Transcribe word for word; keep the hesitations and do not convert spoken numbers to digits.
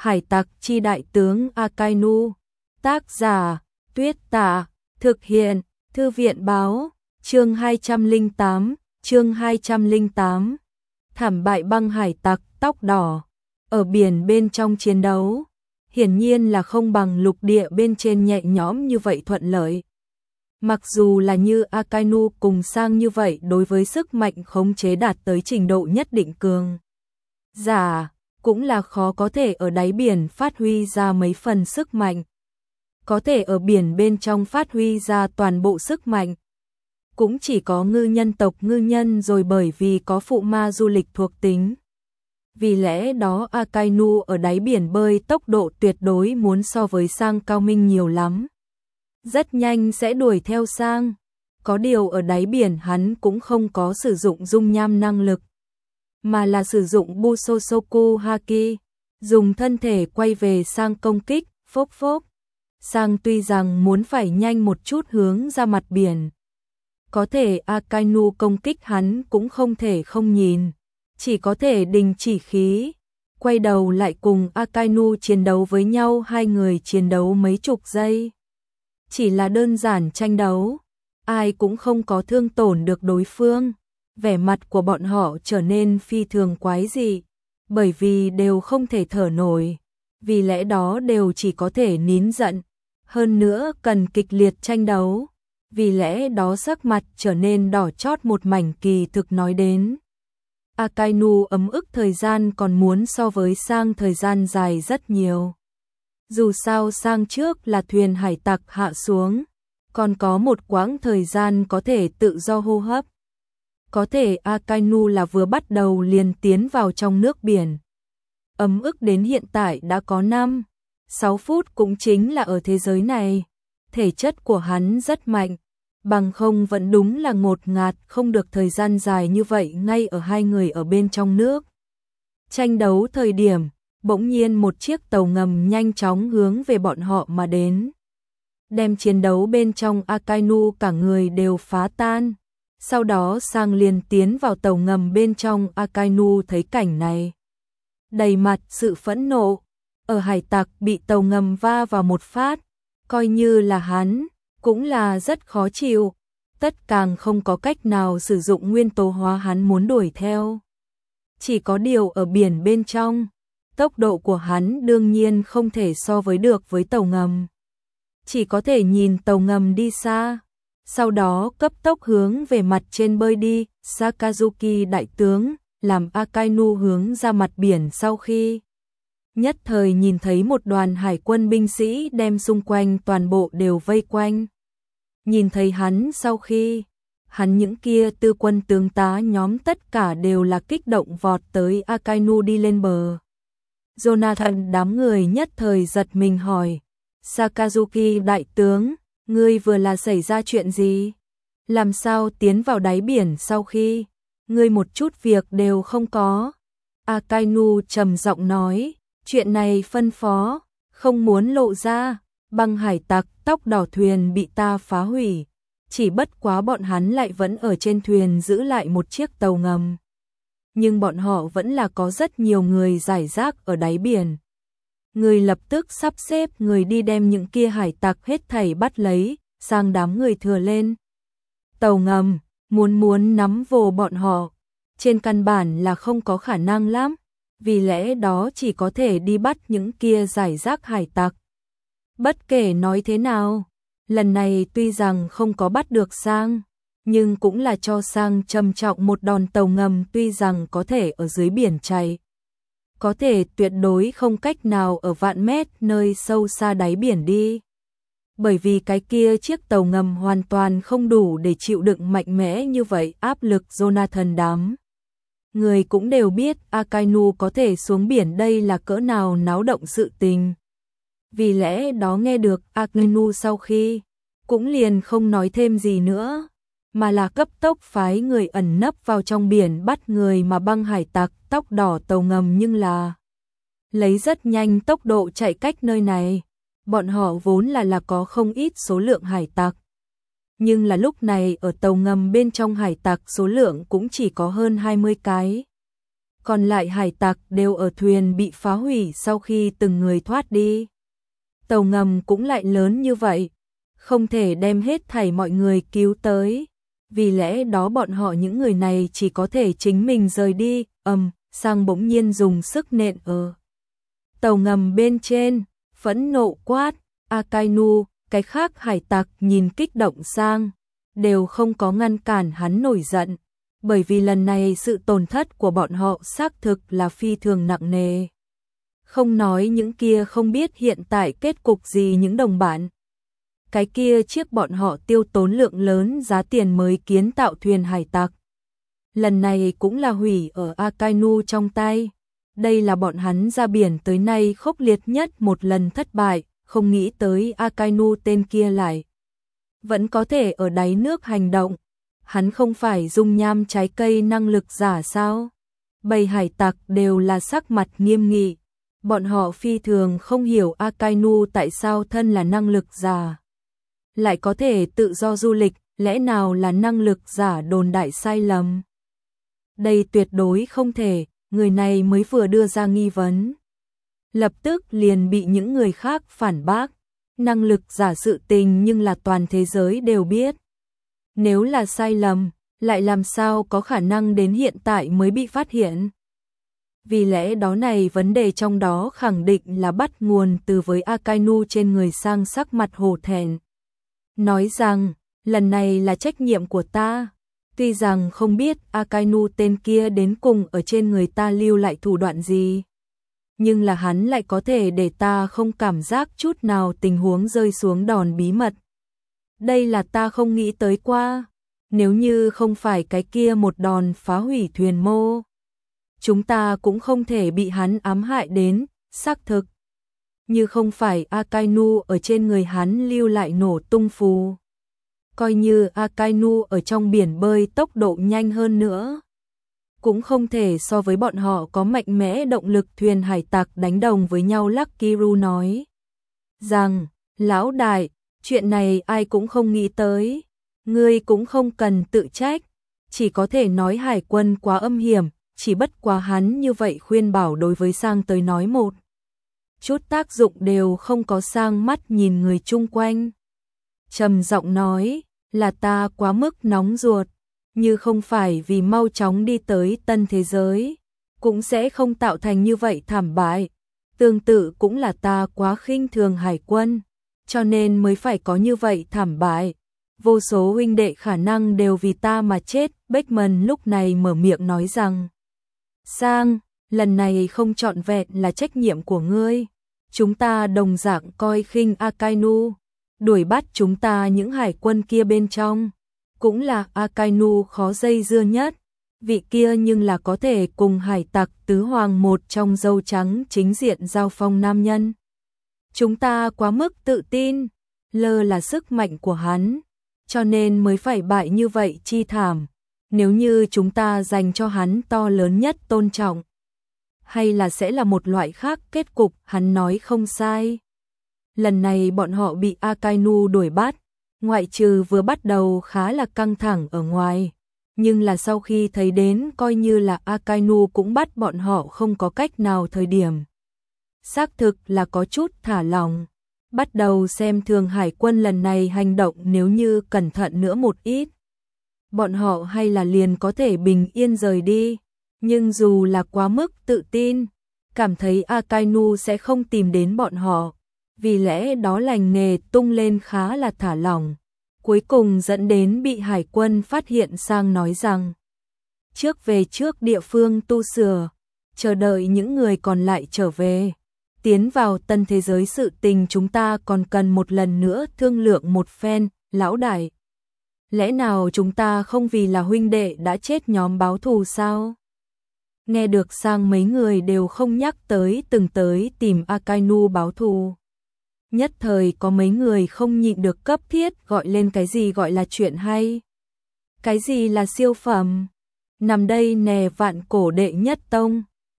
Hải tặc chi đại tướng Akainu. Tác giả, Tuyết Tả. Thực hiện, Thư viện báo. Chương hai trăm lẻ tám, chương hai trăm lẻ tám. Thảm bại băng hải tặc tóc đỏ. Ở biển bên trong chiến đấu, hiển nhiên là không bằng lục địa bên trên nhẹ nhõm như vậy thuận lợi. Mặc dù là như Akainu cùng sang như vậy đối với sức mạnh khống chế đạt tới trình độ nhất định cường giả, cũng là khó có thể ở đáy biển phát huy ra mấy phần sức mạnh. Có thể ở biển bên trong phát huy ra toàn bộ sức mạnh, cũng chỉ có ngư nhân tộc ngư nhân rồi, bởi vì có phụ ma du lịch thuộc tính. Vì lẽ đó Akainu ở đáy biển bơi tốc độ tuyệt đối muốn so với sang cao minh nhiều lắm. Rất nhanh sẽ đuổi theo sang. Có điều ở đáy biển hắn cũng không có sử dụng dung nham năng lực, mà là sử dụng Busosoku Haki, dùng thân thể quay về sang công kích. Phốc phốc. Sang tuy rằng muốn phải nhanh một chút hướng ra mặt biển, có thể Akainu công kích hắn cũng không thể không nhìn, chỉ có thể đình chỉ khí, quay đầu lại cùng Akainu chiến đấu với nhau. Hai người chiến đấu mấy chục giây, chỉ là đơn giản tranh đấu, ai cũng không có thương tổn được đối phương. Vẻ mặt của bọn họ trở nên phi thường quái dị, bởi vì đều không thể thở nổi, vì lẽ đó đều chỉ có thể nín giận, hơn nữa cần kịch liệt tranh đấu, vì lẽ đó sắc mặt trở nên đỏ chót một mảnh. Kỳ thực nói đến, Akainu ấm ức thời gian còn muốn so với sang thời gian dài rất nhiều. Dù sao sang trước là thuyền hải tặc hạ xuống, còn có một quãng thời gian có thể tự do hô hấp. Có thể Akainu là vừa bắt đầu liền tiến vào trong nước biển. Ấm ức đến hiện tại đã có năm, sáu phút, cũng chính là ở thế giới này. Thể chất của hắn rất mạnh, bằng không vẫn đúng là ngột ngạt không được thời gian dài như vậy. Ngay ở hai người ở bên trong nước tranh đấu thời điểm, bỗng nhiên một chiếc tàu ngầm nhanh chóng hướng về bọn họ mà đến, đem chiến đấu bên trong Akainu cả người đều phá tan. Sau đó sang liền tiến vào tàu ngầm bên trong. Akainu thấy cảnh này, đầy mặt sự phẫn nộ. Ở hải tặc bị tàu ngầm va vào một phát, coi như là hắn, cũng là rất khó chịu. Tất càng không có cách nào sử dụng nguyên tố hóa hắn muốn đuổi theo. Chỉ có điều ở biển bên trong, tốc độ của hắn đương nhiên không thể so với được với tàu ngầm. Chỉ có thể nhìn tàu ngầm đi xa, sau đó cấp tốc hướng về mặt trên bơi đi. Sakazuki đại tướng làm Akainu hướng ra mặt biển, sau khi nhất thời nhìn thấy một đoàn hải quân binh sĩ đem xung quanh toàn bộ đều vây quanh. Nhìn thấy hắn sau khi, hắn những kia tư quân tướng tá nhóm tất cả đều là kích động vọt tới Akainu đi lên bờ. Jonathan đám người nhất thời giật mình hỏi, Sakazuki đại tướng, ngươi vừa là xảy ra chuyện gì? Làm sao tiến vào đáy biển sau khi ngươi một chút việc đều không có? Akainu trầm giọng nói, chuyện này phân phó, không muốn lộ ra. Băng hải tặc tóc đỏ thuyền bị ta phá hủy, chỉ bất quá bọn hắn lại vẫn ở trên thuyền giữ lại một chiếc tàu ngầm. Nhưng bọn họ vẫn là có rất nhiều người rải rác ở đáy biển. Người lập tức sắp xếp người đi đem những kia hải tặc hết thảy bắt lấy. Sang đám người thừa lên tàu ngầm, muốn muốn nắm vồ bọn họ, trên căn bản là không có khả năng lắm, vì lẽ đó chỉ có thể đi bắt những kia rải rác hải tặc. Bất kể nói thế nào, lần này tuy rằng không có bắt được sang, nhưng cũng là cho sang trầm trọng một đòn. Tàu ngầm tuy rằng có thể ở dưới biển chạy, có thể tuyệt đối không cách nào ở vạn mét nơi sâu xa đáy biển đi. Bởi vì cái kia chiếc tàu ngầm hoàn toàn không đủ để chịu đựng mạnh mẽ như vậy áp lực. Jonathan đám người cũng đều biết Akainu có thể xuống biển đây là cỡ nào náo động sự tình. Vì lẽ đó nghe được Akainu sau khi, cũng liền không nói thêm gì nữa, mà là cấp tốc phái người ẩn nấp vào trong biển bắt người. Mà băng hải tặc tóc đỏ tàu ngầm nhưng là lấy rất nhanh tốc độ chạy cách nơi này. Bọn họ vốn là là có không ít số lượng hải tặc, nhưng là lúc này ở tàu ngầm bên trong hải tặc số lượng cũng chỉ có hơn hai mươi cái. còn lại hải tặc đều ở thuyền bị phá hủy sau khi từng người thoát đi. Tàu ngầm cũng lại lớn như vậy, không thể đem hết thảy mọi người cứu tới, vì lẽ đó bọn họ những người này chỉ có thể chính mình rời đi. Ầm, Sang bỗng nhiên dùng sức nện ở tàu ngầm bên trên, phẫn nộ quát, Akainu. Cái khác hải tặc nhìn kích động Sang, đều không có ngăn cản hắn nổi giận, bởi vì lần này sự tổn thất của bọn họ xác thực là phi thường nặng nề. Không nói những kia không biết hiện tại kết cục gì những đồng bạn. Cái kia chiếc bọn họ tiêu tốn lượng lớn giá tiền mới kiến tạo thuyền hải tặc. Lần này cũng là hủy ở Akainu trong tay. Đây là bọn hắn ra biển tới nay khốc liệt nhất một lần thất bại, không nghĩ tới Akainu tên kia lại vẫn có thể ở đáy nước hành động. Hắn không phải dung nham trái cây năng lực giả sao? Bầy hải tặc đều là sắc mặt nghiêm nghị. Bọn họ phi thường không hiểu Akainu tại sao thân là năng lực giả lại có thể tự do du lịch, lẽ nào là năng lực giả đồn đại sai lầm? Đây tuyệt đối không thể, người này mới vừa đưa ra nghi vấn. Lập tức liền bị những người khác phản bác. Năng lực giả sự tình nhưng là toàn thế giới đều biết. Nếu là sai lầm, lại làm sao có khả năng đến hiện tại mới bị phát hiện? Vì lẽ đó này vấn đề trong đó khẳng định là bắt nguồn từ với Akainu trên người Sang sắc mặt hổ thẹn. Nói rằng, lần này là trách nhiệm của ta. Tuy rằng không biết Akainu tên kia đến cùng ở trên người ta lưu lại thủ đoạn gì, nhưng là hắn lại có thể để ta không cảm giác chút nào tình huống rơi xuống đòn bí mật. Đây là ta không nghĩ tới qua. Nếu như không phải cái kia một đòn phá hủy thuyền mô, chúng ta cũng không thể bị hắn ám hại đến, xác thực. Như không phải Akainu ở trên người hắn lưu lại nổ tung phù. Coi như Akainu ở trong biển bơi tốc độ nhanh hơn nữa, cũng không thể so với bọn họ có mạnh mẽ động lực thuyền hải tặc đánh đồng với nhau. Lucky Ru nói rằng, lão đại, chuyện này ai cũng không nghĩ tới. Ngươi cũng không cần tự trách, chỉ có thể nói hải quân quá âm hiểm, chỉ bất quá hắn như vậy khuyên bảo đối với Sang tới nói một chút tác dụng đều không có. Sang mắt nhìn người chung quanh, trầm giọng nói, là ta quá mức nóng ruột, như không phải vì mau chóng đi tới tân thế giới, cũng sẽ không tạo thành như vậy thảm bại. Tương tự cũng là ta quá khinh thường hải quân, cho nên mới phải có như vậy thảm bại. Vô số huynh đệ khả năng đều vì ta mà chết. Beckman lúc này mở miệng nói rằng, Sang, lần này không trọn vẹn là trách nhiệm của ngươi. Chúng ta đồng dạng coi khinh Akainu, đuổi bắt chúng ta những hải quân kia bên trong. Cũng là Akainu khó dây dưa nhất. Vị kia nhưng là có thể cùng hải tặc tứ hoàng một trong dâu trắng chính diện giao phong nam nhân. Chúng ta quá mức tự tin, lơ là sức mạnh của hắn, cho nên mới phải bại như vậy chi thảm. Nếu như chúng ta dành cho hắn to lớn nhất tôn trọng, hay là sẽ là một loại khác kết cục. Hắn nói không sai. Lần này bọn họ bị Akainu đuổi bắt, ngoại trừ vừa bắt đầu khá là căng thẳng ở ngoài, nhưng là sau khi thấy đến coi như là Akainu cũng bắt bọn họ không có cách nào thời điểm, xác thực là có chút thả lòng. Bắt đầu xem thường hải quân lần này hành động, nếu như cẩn thận nữa một ít, bọn họ hay là liền có thể bình yên rời đi. Nhưng dù là quá mức tự tin, cảm thấy Akainu sẽ không tìm đến bọn họ, vì lẽ đó lành nghề tung lên khá là thả lỏng, cuối cùng dẫn đến bị hải quân phát hiện. Sang nói rằng, trước về trước địa phương tu sửa, chờ đợi những người còn lại trở về. Tiến vào tân thế giới sự tình chúng ta còn cần một lần nữa thương lượng một phen. Lão đại, lẽ nào chúng ta không vì là huynh đệ đã chết nhóm báo thù sao? Nghe được Sang mấy người đều không nhắc tới từng tới tìm Akainu báo thù. Nhất thời có mấy người không nhịn được cấp thiết gọi lên cái gì gọi là chuyện hay. Cái gì là siêu phẩm? Nằm đây nè vạn cổ đệ nhất tông.